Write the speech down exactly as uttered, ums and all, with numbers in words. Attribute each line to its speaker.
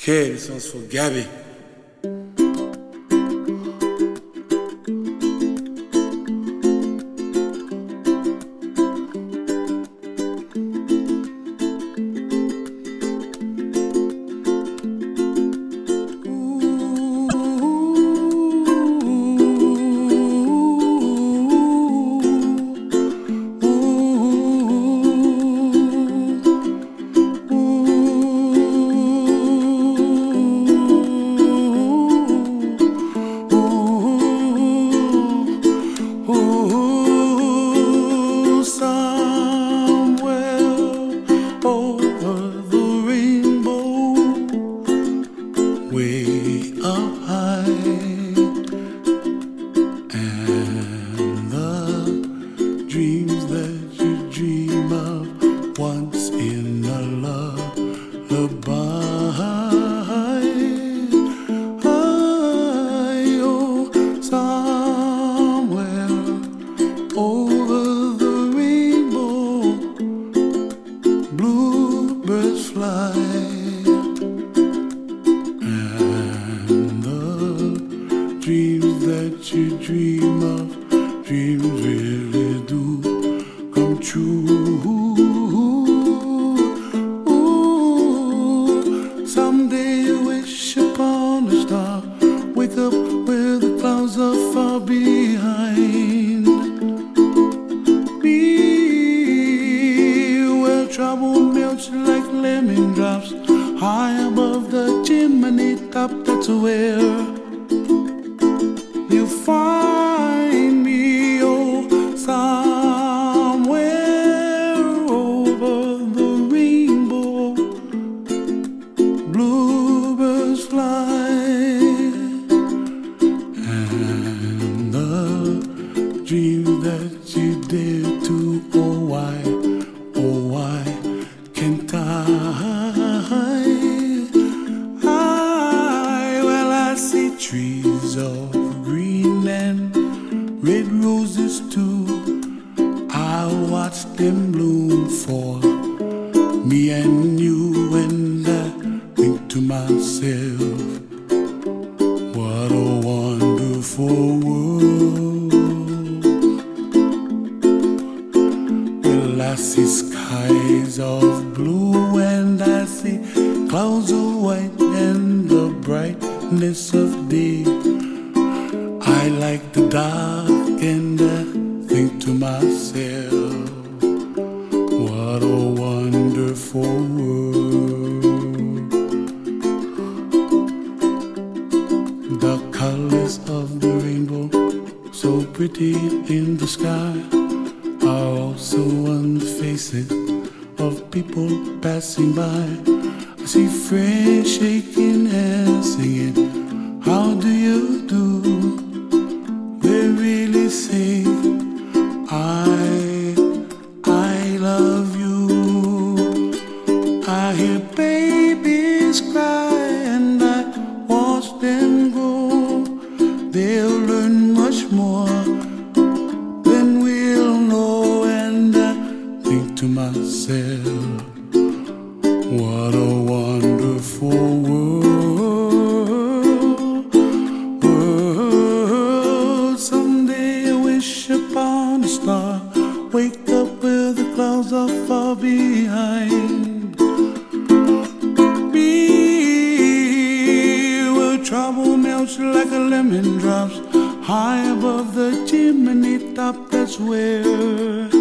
Speaker 1: Okay, this one's for Gabby.
Speaker 2: Way up high, and the dreams that you dream of once in a lullaby. I, oh, somewhere over the rainbow, bluebirds fly. Dreams that you dream of, dreams really do come true. Ooh, someday you wish upon a star, wake up where the clouds are far behind. Be where trouble melts like lemon drops, high above the chimney top. That's where you find me, oh, somewhere over the rainbow, bluebirds fly, and the dreams that you dare to, oh why, oh why can't I? I, well I see trees of green and red roses too. I'll watch them bloom for me and you, and I think to myself, what a wonderful world. Well, I see skies of blue and I see clouds of white and the brightness of day. I like the dark and I think to myself, what a wonderful world. The colors of the rainbow, so pretty in the sky, are also on the faces of people passing by. I see friends shaking hands singing, how do you do? They really say, I, I love you. I hear babies cry and I watch them grow. They'll learn much more than we'll know, and I think to myself, what a wonderful world. Upon a star, wake up where the clouds are far behind. Be where trouble melts like a lemon drops, high above the chimney top. That's where